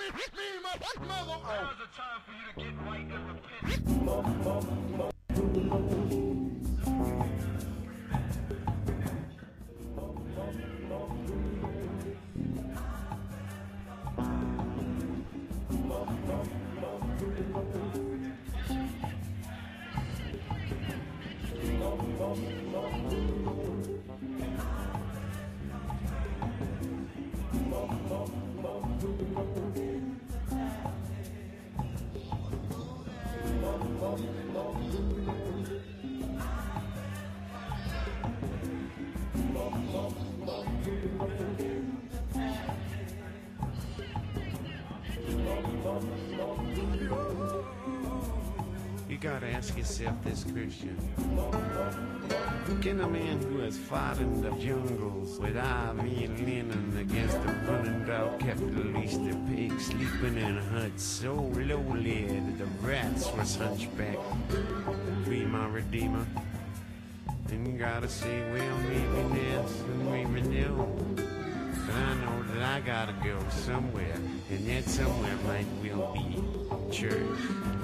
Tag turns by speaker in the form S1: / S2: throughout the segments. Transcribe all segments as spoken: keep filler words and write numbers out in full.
S1: Now's the time for you to get right and repent.
S2: You gotta ask yourself this question. Can a man who has fought in the jungles with ivy and linen against the running dog capitalist, the pig sleeping in huts so lowly that the rats was hunchbacked, be my redeemer? And you gotta say, well, maybe this and maybe no. But I know that I gotta go somewhere, and that somewhere might well be church.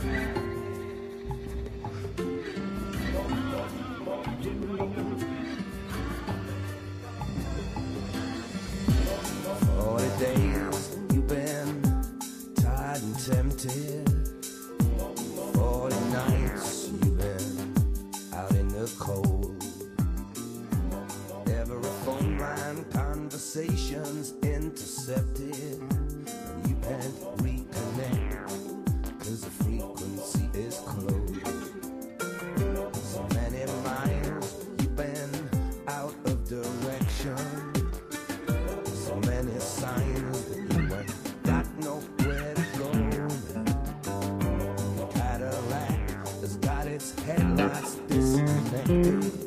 S3: Forty days you've been tired and tempted. Forty nights you've been out in the cold. Every phone line conversations intercepted, and you can't reconnect, cause the frequency is closed. So many miles you've been out of direction, so many signs that you ain't got nowhere to go. Cadillac has got its headlights disconnected.